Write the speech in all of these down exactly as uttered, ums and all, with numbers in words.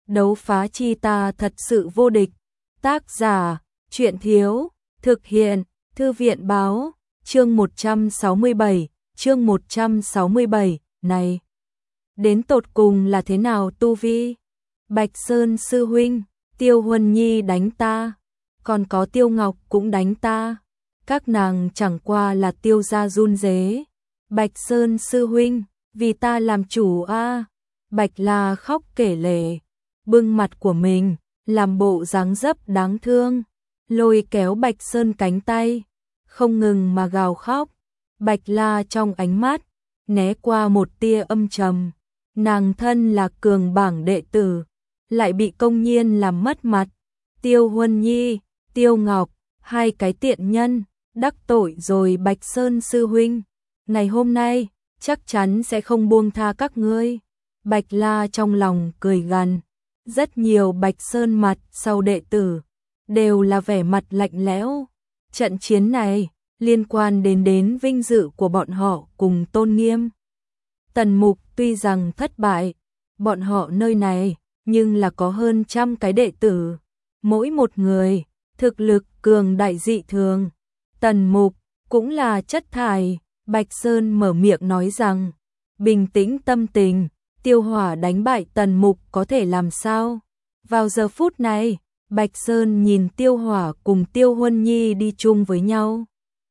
đấu phá chi ta thật sự vô địch. Tác giả, truyện thiếu, thực hiện, thư viện báo, chương một trăm sáu mươi bảy, chương một trăm sáu mươi bảy, này. Đến tột cùng là thế nào tu vi? Bạch Sơn sư huynh, Tiêu Huân Nhi đánh ta, còn có Tiêu Ngọc cũng đánh ta. Các nàng chẳng qua là Tiêu gia run rế. Bạch Sơn sư huynh, vì ta làm chủ a. À. Bạch La khóc kể lể, bưng mặt của mình, làm bộ dáng dấp đáng thương, lôi kéo Bạch Sơn cánh tay, không ngừng mà gào khóc. Bạch La trong ánh mắt né qua một tia âm trầm, nàng thân là cường bảng đệ tử, lại bị công nhiên làm mất mặt. Tiêu Huân Nhi, Tiêu Ngọc, hai cái tiện nhân, đắc tội rồi Bạch Sơn sư huynh, ngày hôm nay chắc chắn sẽ không buông tha các ngươi. Bạch La trong lòng cười gằn, rất nhiều Bạch Sơn mặt sau đệ tử đều là vẻ mặt lạnh lẽo. Trận chiến này liên quan đến đến vinh dự của bọn họ cùng tôn nghiêm. Tần Mục tuy rằng thất bại, bọn họ nơi này nhưng là có hơn trăm cái đệ tử, mỗi một người thực lực cường đại dị thường. Tần Mục cũng là chất thải. Bạch Sơn mở miệng nói rằng, bình tĩnh tâm tình, Tiêu Hỏa đánh bại Tần Mục có thể làm sao? Vào giờ phút này, Bạch Sơn nhìn Tiêu Hỏa cùng Tiêu Huân Nhi đi chung với nhau,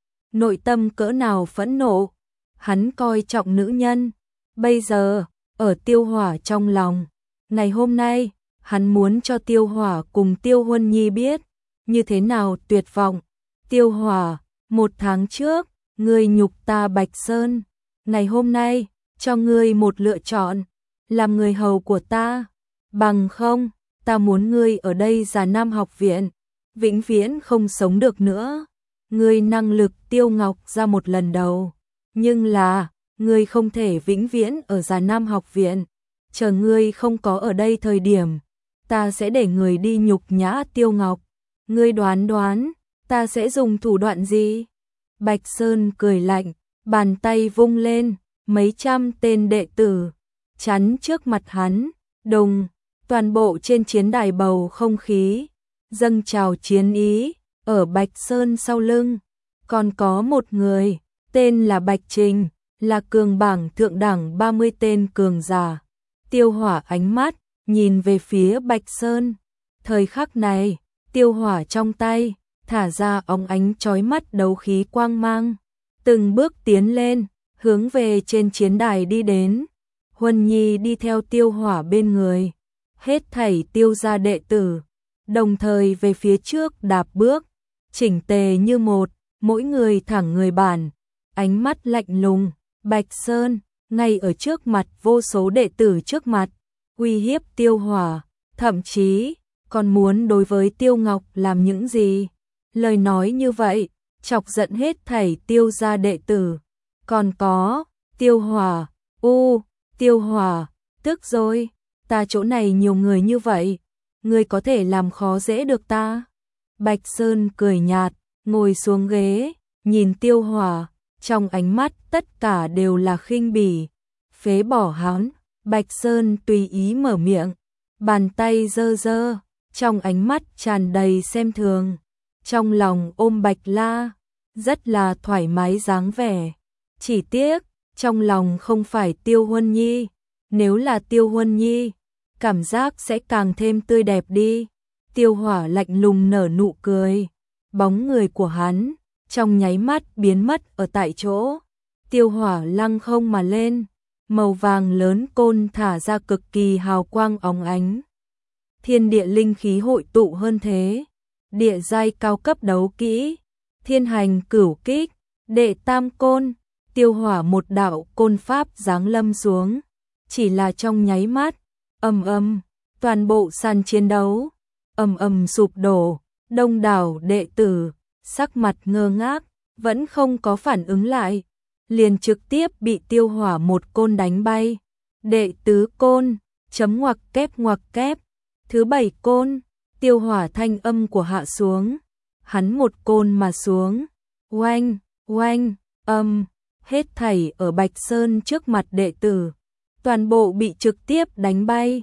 nội tâm cỡ nào phẫn nộ. Hắn coi trọng nữ nhân, bây giờ ở Tiêu Hỏa trong lòng, ngày hôm nay hắn muốn cho Tiêu Hỏa cùng Tiêu Huân Nhi biết như thế nào tuyệt vọng. Tiêu Hỏa, một tháng trước ngươi nhục ta Bạch Sơn, ngày hôm nay cho ngươi một lựa chọn, làm người hầu của ta, bằng không ta muốn ngươi ở đây Già Nam học viện vĩnh viễn không sống được nữa. Ngươi năng lực Tiêu Ngọc ra một lần đầu, nhưng là ngươi không thể vĩnh viễn ở Già Nam học viện. Chờ ngươi không có ở đây thời điểm, ta sẽ để người đi nhục nhã Tiêu Ngọc. Ngươi đoán đoán ta sẽ dùng thủ đoạn gì? Bạch Sơn cười lạnh, bàn tay vung lên, mấy trăm tên đệ tử chắn trước mặt hắn, đùng, toàn bộ trên chiến đài bầu không khí dâng trào chiến ý. Ở Bạch Sơn sau lưng còn có một người, tên là Bạch Trình, là cường bảng thượng đẳng ba mươi tên cường giả. Tiêu Hỏa ánh mắt nhìn về phía Bạch Sơn. Thời khắc này, Tiêu Hỏa trong tay thả ra óng ánh chói mắt đấu khí quang mang, từng bước tiến lên, hướng về trên chiến đài đi đến. Huân Nhi đi theo Tiêu Hỏa bên người, hết thảy Tiêu gia đệ tử đồng thời về phía trước đạp bước, chỉnh tề như một, mỗi người thẳng người bản, ánh mắt lạnh lùng. Bạch Sơn ngay ở trước mặt vô số đệ tử trước mặt uy hiếp Tiêu Hỏa, thậm chí còn muốn đối với Tiêu Ngọc làm những gì. Lời nói như vậy chọc giận hết thảy Tiêu gia đệ tử. Còn có Tiêu Hỏa, u, Tiêu Hỏa, tức rồi, ta chỗ này nhiều người như vậy, ngươi có thể làm khó dễ được ta? Bạch Sơn cười nhạt, ngồi xuống ghế, nhìn Tiêu Hỏa, trong ánh mắt tất cả đều là khinh bỉ. Phế bỏ hắn. Bạch Sơn tùy ý mở miệng, bàn tay giơ giơ, trong ánh mắt tràn đầy xem thường, trong lòng ôm Bạch La, rất là thoải mái dáng vẻ. Chỉ tiếc, trong lòng không phải Tiêu Huân Nhi, nếu là Tiêu Huân Nhi, cảm giác sẽ càng thêm tươi đẹp đi. Tiêu Hỏa lạnh lùng nở nụ cười, bóng người của hắn trong nháy mắt biến mất ở tại chỗ. Tiêu Hỏa lăng không mà lên, màu vàng lớn côn thả ra cực kỳ hào quang óng ánh. Thiên địa linh khí hội tụ hơn thế, địa giai cao cấp đấu kỹ, Thiên Hành Cửu Kích, đệ tam côn. Tiêu Hỏa một đạo côn pháp giáng lâm xuống, chỉ là trong nháy mắt, ầm ầm, toàn bộ sàn chiến đấu ầm ầm sụp đổ. Đông đảo đệ tử sắc mặt ngơ ngác, vẫn không có phản ứng lại, liền trực tiếp bị Tiêu Hỏa một côn đánh bay. Đệ tứ côn, chấm ngoặc kép ngoặc kép. Thứ bảy côn, Tiêu Hỏa thanh âm của hạ xuống, hắn một côn mà xuống, oanh, oanh, âm, hết thảy ở Bạch Sơn trước mặt đệ tử, toàn bộ bị trực tiếp đánh bay.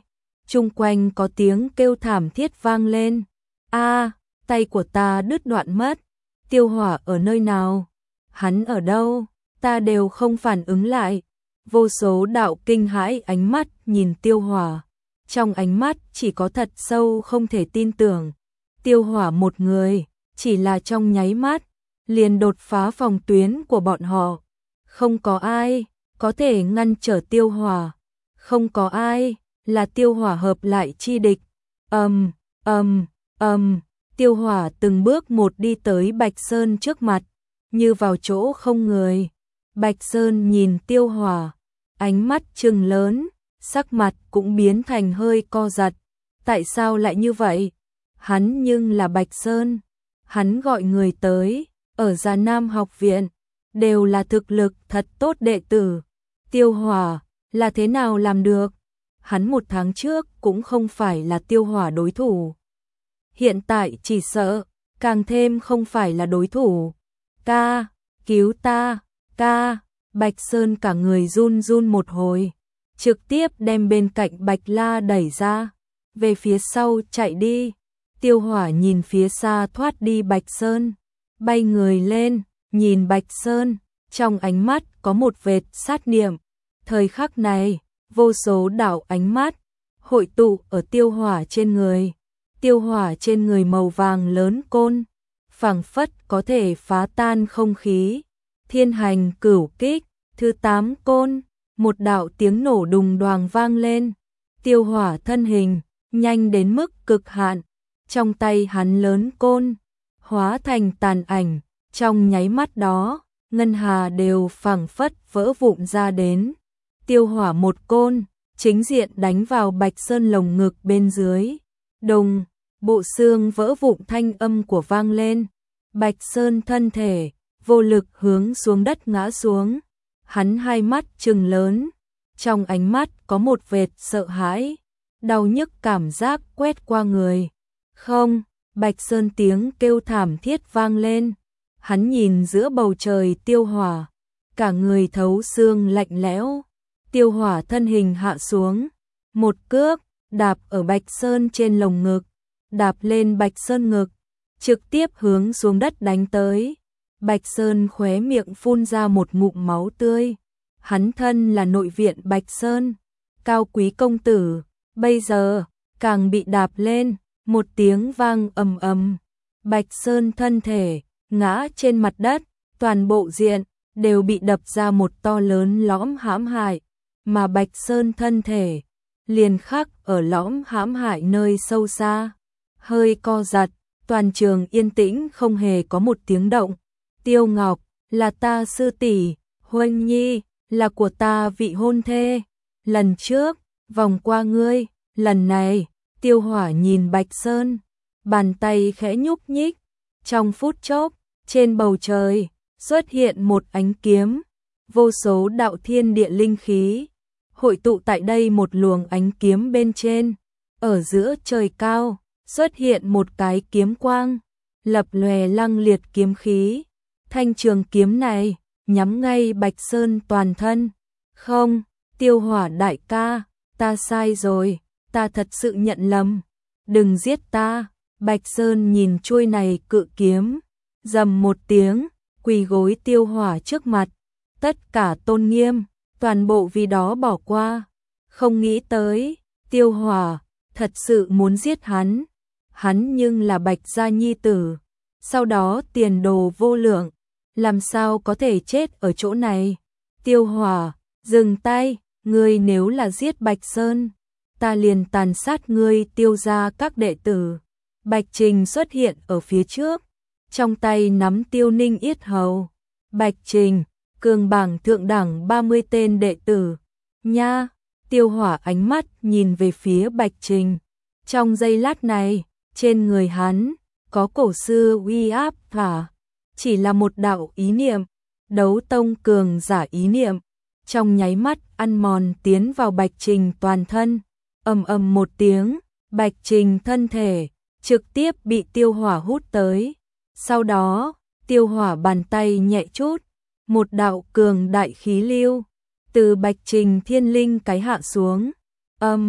chung quanh có tiếng kêu thảm thiết vang lên. A, tay của ta đứt đoạn mất. Tiêu Hỏa ở nơi nào? Hắn ở đâu? Ta đều không phản ứng lại. Vô số đạo kinh hãi ánh mắt nhìn Tiêu Hỏa. Trong ánh mắt chỉ có thật sâu không thể tin tưởng. Tiêu Hỏa một người, chỉ là trong nháy mắt, liền đột phá phòng tuyến của bọn họ. Không có ai có thể ngăn trở Tiêu Hỏa. Không có ai là Tiêu Hỏa hợp lại chi địch. Ầm, ầm, ầm, Tiêu Hỏa từng bước một đi tới Bạch Sơn trước mặt, như vào chỗ không người. Bạch Sơn nhìn Tiêu Hỏa, ánh mắt trừng lớn, sắc mặt cũng biến thành hơi co giật. Tại sao lại như vậy? Hắn nhưng là Bạch Sơn. Hắn gọi người tới, ở Già Nam học viện, đều là thực lực thật tốt đệ tử. Tiêu Hỏa là thế nào làm được? Hắn một tháng trước cũng không phải là Tiêu Hỏa đối thủ. Hiện tại chỉ sợ, càng thêm không phải là đối thủ. Ca, cứu ta, ca, Bạch Sơn cả người run run một hồi, trực tiếp đem bên cạnh Bạch La đẩy ra, về phía sau chạy đi. Tiêu Hỏa nhìn phía xa thoát đi Bạch Sơn, bay người lên, nhìn Bạch Sơn, trong ánh mắt có một vệt sát niệm. Thời khắc này, vô số đạo ánh mắt hội tụ ở Tiêu Hỏa trên người. Tiêu Hỏa trên người màu vàng lớn côn, phảng phất có thể phá tan không khí. Thiên Hành Cửu Kích, thứ tám côn, một đạo tiếng nổ đùng đoàng vang lên. Tiêu Hỏa thân hình nhanh đến mức cực hạn, trong tay hắn lớn côn hóa thành tàn ảnh, trong nháy mắt đó, ngân hà đều phảng phất vỡ vụn ra đến. Tiêu Hỏa một côn chính diện đánh vào Bạch Sơn lồng ngực bên dưới. Đùng, bộ xương vỡ vụn thanh âm của vang lên. Bạch Sơn thân thể vô lực hướng xuống đất ngã xuống. Hắn hai mắt trừng lớn, trong ánh mắt có một vệt sợ hãi, đau nhức cảm giác quét qua người. Không, Bạch Sơn tiếng kêu thảm thiết vang lên. Hắn nhìn giữa bầu trời Tiêu Hỏa, cả người thấu xương lạnh lẽo. Tiêu Hỏa thân hình hạ xuống, một cước đạp ở Bạch Sơn trên lồng ngực, đạp lên Bạch Sơn ngực, trực tiếp hướng xuống đất đánh tới. Bạch Sơn khóe miệng phun ra một ngụm máu tươi. Hắn thân là nội viện Bạch Sơn, cao quý công tử, bây giờ càng bị đạp lên, một tiếng vang ầm ầm. Bạch Sơn thân thể ngã trên mặt đất, toàn bộ diện đều bị đập ra một to lớn lõm hãm hại, mà Bạch Sơn thân thể liền khắc ở lõm hãm hại nơi sâu xa, hơi co giật. Toàn trường yên tĩnh không hề có một tiếng động. Tiêu Ngọc, là ta sư tỷ, Huân Nhi, là của ta vị hôn thê. Lần trước, vòng qua ngươi, lần này, Tiêu Hỏa nhìn Bạch Sơn, bàn tay khẽ nhúc nhích. Trong phút chốc, trên bầu trời, xuất hiện một ánh kiếm. Vô số đạo thiên địa linh khí hội tụ tại đây, một luồng ánh kiếm bên trên. Ở giữa trời cao, xuất hiện một cái kiếm quang, lập lòe lăng liệt kiếm khí. Thanh trường kiếm này nhắm ngay Bạch Sơn toàn thân. Không, Tiêu Hỏa đại ca, ta sai rồi, ta thật sự nhận lầm, đừng giết ta. Bạch Sơn nhìn chuôi này cự kiếm, rầm một tiếng, quỳ gối Tiêu Hỏa trước mặt. Tất cả tôn nghiêm, toàn bộ vì đó bỏ qua. Không nghĩ tới, Tiêu Hỏa thật sự muốn giết hắn. Hắn nhưng là Bạch gia nhi tử, sau đó tiền đồ vô lượng, làm sao có thể chết ở chỗ này. Tiêu Hỏa, dừng tay, ngươi nếu là giết Bạch Sơn, ta liền tàn sát ngươi Tiêu gia các đệ tử. Bạch Trình xuất hiện ở phía trước, trong tay nắm Tiêu Ninh yết hầu. Bạch Trình, cường bảng thượng đẳng ba mươi tên đệ tử. Nha, Tiêu Hỏa ánh mắt nhìn về phía Bạch Trình. Trong giây lát này, trên người hắn có cổ xưa uy áp thả, chỉ là một đạo ý niệm, đấu tông cường giả ý niệm, trong nháy mắt ăn mòn tiến vào Bạch Trình toàn thân. Ầm ầm một tiếng, Bạch Trình thân thể trực tiếp bị Tiêu Hỏa hút tới. Sau đó, Tiêu Hỏa bàn tay nhẹ chút, một đạo cường đại khí lưu từ Bạch Trình thiên linh cái hạ xuống. Âm,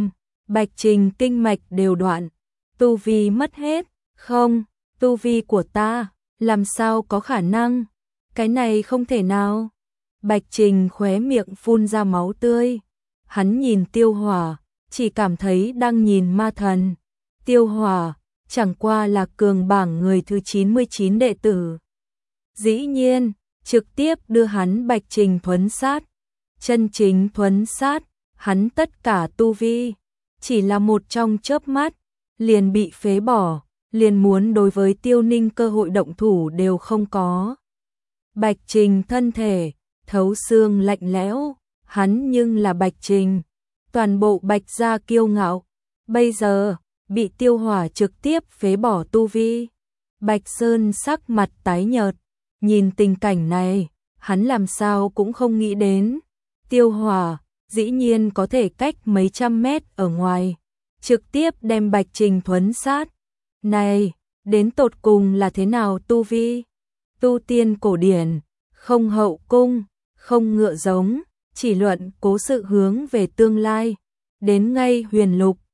Bạch Trình kinh mạch đều đoạn, tu vi mất hết, không, tu vi của ta, làm sao có khả năng, cái này không thể nào. Bạch Trình khóe miệng phun ra máu tươi, hắn nhìn Tiêu Hỏa, chỉ cảm thấy đang nhìn ma thần. Tiêu Hỏa chẳng qua là cường bảng người thứ chín mươi chín đệ tử. Dĩ nhiên, trực tiếp đưa hắn Bạch Trình thuấn sát. Chân chính thuấn sát, hắn tất cả tu vi, chỉ là một trong chớp mắt, liền bị phế bỏ, liền muốn đối với Tiêu Ninh cơ hội động thủ đều không có. Bạch Trình thân thể, thấu xương lạnh lẽo, hắn nhưng là Bạch Trình, toàn bộ Bạch gia kiêu ngạo, bây giờ, bị Tiêu Hỏa trực tiếp phế bỏ tu vi. Bạch Sơn sắc mặt tái nhợt, nhìn tình cảnh này, hắn làm sao cũng không nghĩ đến. Tiêu Hỏa, dĩ nhiên có thể cách mấy trăm mét ở ngoài, trực tiếp đem Bạch Trình thuấn sát. Này, đến tột cùng là thế nào tu vi? Tu tiên cổ điển, không hậu cung, không ngựa giống, chỉ luận cố sự hướng về tương lai. Đến ngay huyền lục,